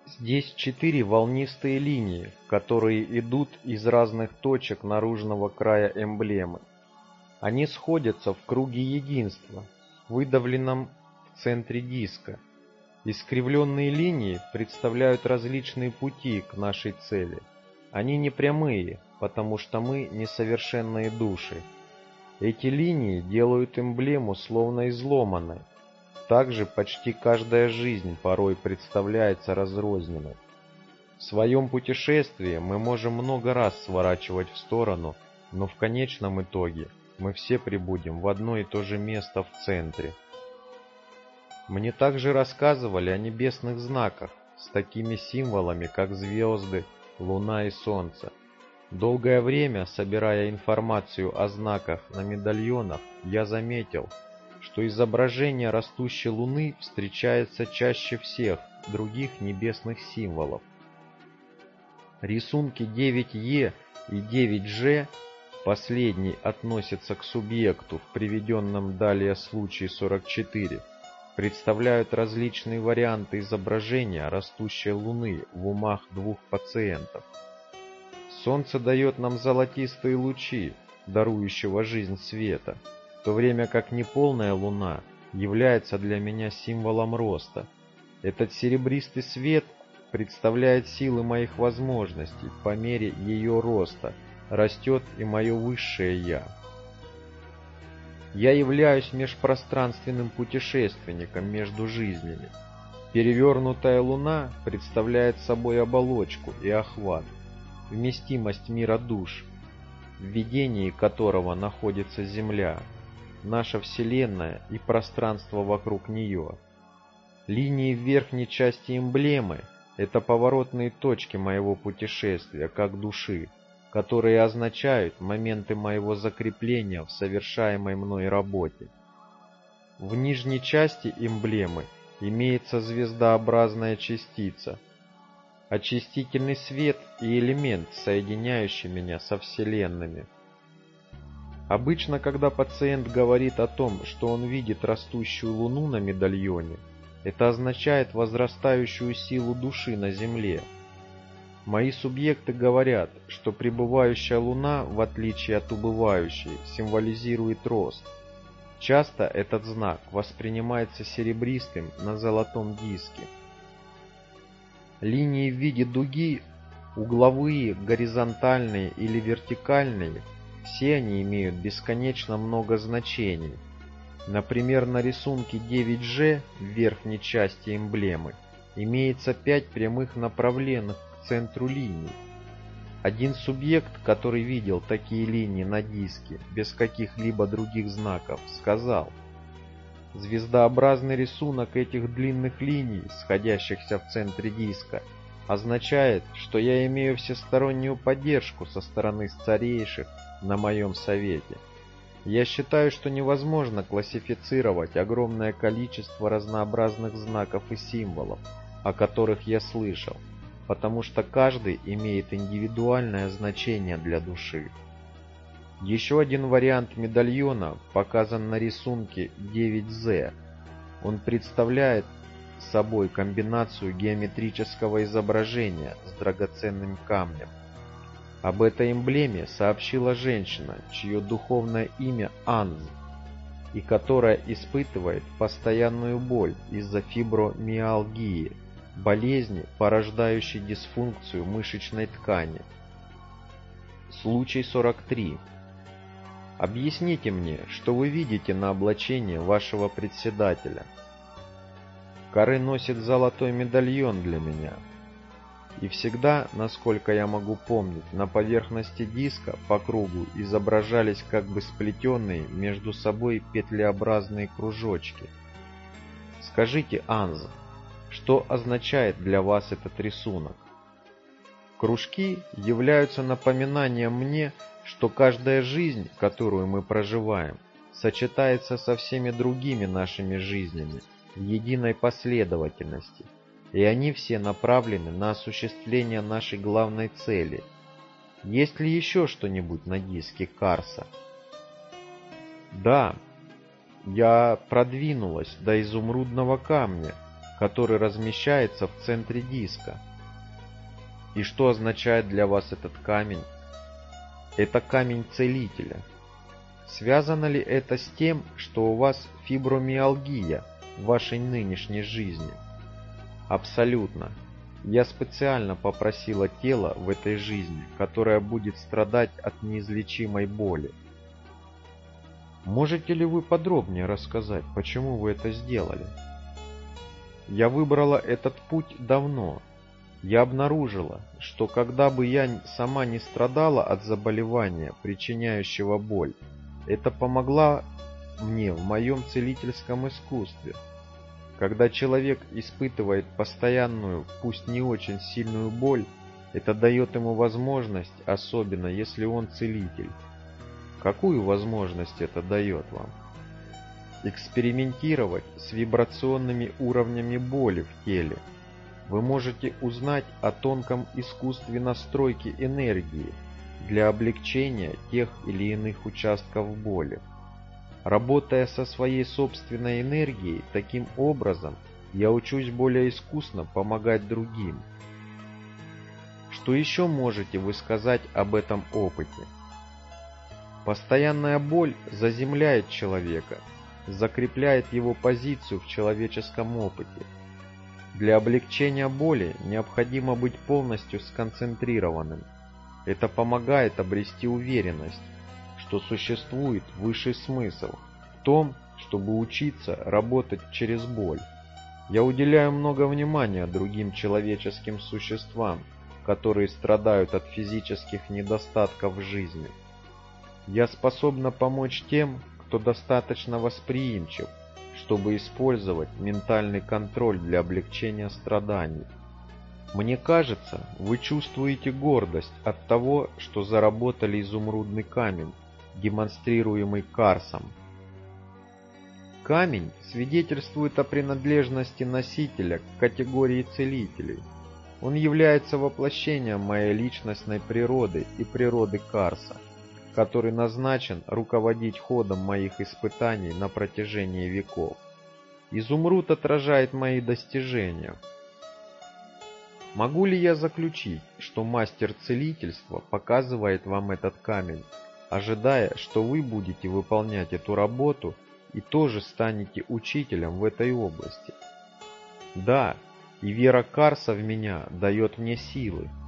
Здесь 4 волнистые линии, которые идут из разных точек наружного края эмблемы. Они сходятся в круге единства, выдавленном в центре диска. Искривленные линии представляют различные пути к нашей цели. Они не прямые, потому что мы несовершенные души. Эти линии делают эмблему словно изломанной. Также почти каждая жизнь порой представляется разрозненной. В своем путешествии мы можем много раз сворачивать в сторону, но в конечном итоге мы все прибудем в одно и то же место в центре. Мне также рассказывали о небесных знаках с такими символами, как звезды, луна и солнце. Долгое время, собирая информацию о знаках на медальонах, я заметил, что изображение растущей луны встречается чаще всех других небесных символов. Рисунки 9Е и 9Ж, последний относится к субъекту в приведенном далее случае 44, представляют различные варианты изображения растущей луны в умах двух пациентов. Солнце дает нам золотистые лучи, дарующего жизнь света, в то время как неполная луна является для меня символом роста. Этот серебристый свет представляет силы моих возможностей. По мере ее роста растет и мое высшее «Я». Я являюсь межпространственным путешественником между жизнями. Перевернутая луна представляет собой оболочку и охват, вместимость мира душ, в ведении которого находится Земля, наша Вселенная и пространство вокруг нее. Линии в верхней части эмблемы – это поворотные точки моего путешествия, как души, которые означают моменты моего закрепления в совершаемой мной работе. В нижней части эмблемы имеется звездообразная частица, очистительный свет и элемент, соединяющий меня со вселенными. Обычно, когда пациент говорит о том, что он видит растущую луну на медальоне, это означает возрастающую силу души на Земле. Мои субъекты говорят, что прибывающая луна, в отличие от убывающей, символизирует рост. Часто этот знак воспринимается серебристым на золотом диске. Линии в виде дуги, угловые, горизонтальные или вертикальные, все они имеют бесконечно много значений. Например, на рисунке 9Ж в верхней части эмблемы имеется 5 прямых направленных к центру линий. Один субъект, который видел такие линии на диске без каких-либо других знаков, сказал: «Звездообразный рисунок этих длинных линий, сходящихся в центре диска, означает, что я имею всестороннюю поддержку со стороны старейших на моем совете. Я считаю, что невозможно классифицировать огромное количество разнообразных знаков и символов, о которых я слышал, потому что каждый имеет индивидуальное значение для души». Еще один вариант медальона показан на рисунке 9З. Он представляет собой комбинацию геометрического изображения с драгоценным камнем. Об этой эмблеме сообщила женщина, чье духовное имя Анз, и которая испытывает постоянную боль из-за фибромиалгии, болезни, порождающей дисфункцию мышечной ткани. Случай 43. Объясните мне, что вы видите на облачении вашего председателя. Каре носит золотой медальон для меня. И всегда, насколько я могу помнить, на поверхности диска по кругу изображались как бы сплетенные между собой петлеобразные кружочки. Скажите, Анз, что означает для вас этот рисунок? Кружки являются напоминанием мне, что каждая жизнь, которую мы проживаем, сочетается со всеми другими нашими жизнями в единой последовательности, и они все направлены на осуществление нашей главной цели. Есть ли еще что-нибудь на диске Карса? Да, я продвинулась до изумрудного камня который размещается в центре диска. И что означает для вас этот камень? Это камень целителя. Связано ли это с тем, что у вас фибромиалгия в вашей нынешней жизни? Абсолютно. Я специально попросила тело в этой жизни, которое будет страдать от неизлечимой боли. Можете ли вы подробнее рассказать, почему вы это сделали? Я выбрала этот путь давно. Я обнаружила, что когда бы я сама не страдала от заболевания, причиняющего боль, это помогло мне в моем целительском искусстве. Когда человек испытывает постоянную, пусть не очень сильную боль, это дает ему возможность, особенно если он целитель. Какую возможность это дает вам? Экспериментировать с вибрационными уровнями боли в теле. Вы можете узнать о тонком искусстве настройки энергии для облегчения тех или иных участков боли. Работая со своей собственной энергией, таким образом я учусь более искусно помогать другим. Что еще можете вы сказать об этом опыте? Постоянная боль заземляет человека, закрепляет его позицию в человеческом опыте. Для облегчения боли необходимо быть полностью сконцентрированным. Это помогает обрести уверенность, что существует высший смысл в том, чтобы учиться работать через боль. Я уделяю много внимания другим человеческим существам, которые страдают от физических недостатков в жизни. Я способна помочь тем, кто достаточно восприимчив, чтобы использовать ментальный контроль для облегчения страданий. Мне кажется, вы чувствуете гордость от того, что заработали изумрудный камень, демонстрируемый Карсом. Камень свидетельствует о принадлежности носителя к категории целителей. Он является воплощением моей личностной природы и природы Карса, который назначен руководить ходом моих испытаний на протяжении веков. Изумруд отражает мои достижения. Могу ли я заключить, что мастер целительства показывает вам этот камень, ожидая, что вы будете выполнять эту работу и тоже станете учителем в этой области? Да, и вера Карса в меня дает мне силы.